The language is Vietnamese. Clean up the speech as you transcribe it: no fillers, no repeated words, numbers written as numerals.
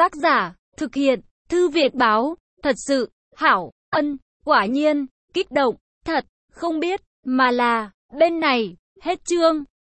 Tác giả, thực hiện, Thư viện báo, thật sự, hảo, quả nhiên, kích động, thật, không biết, mà là, bên này, hết chương.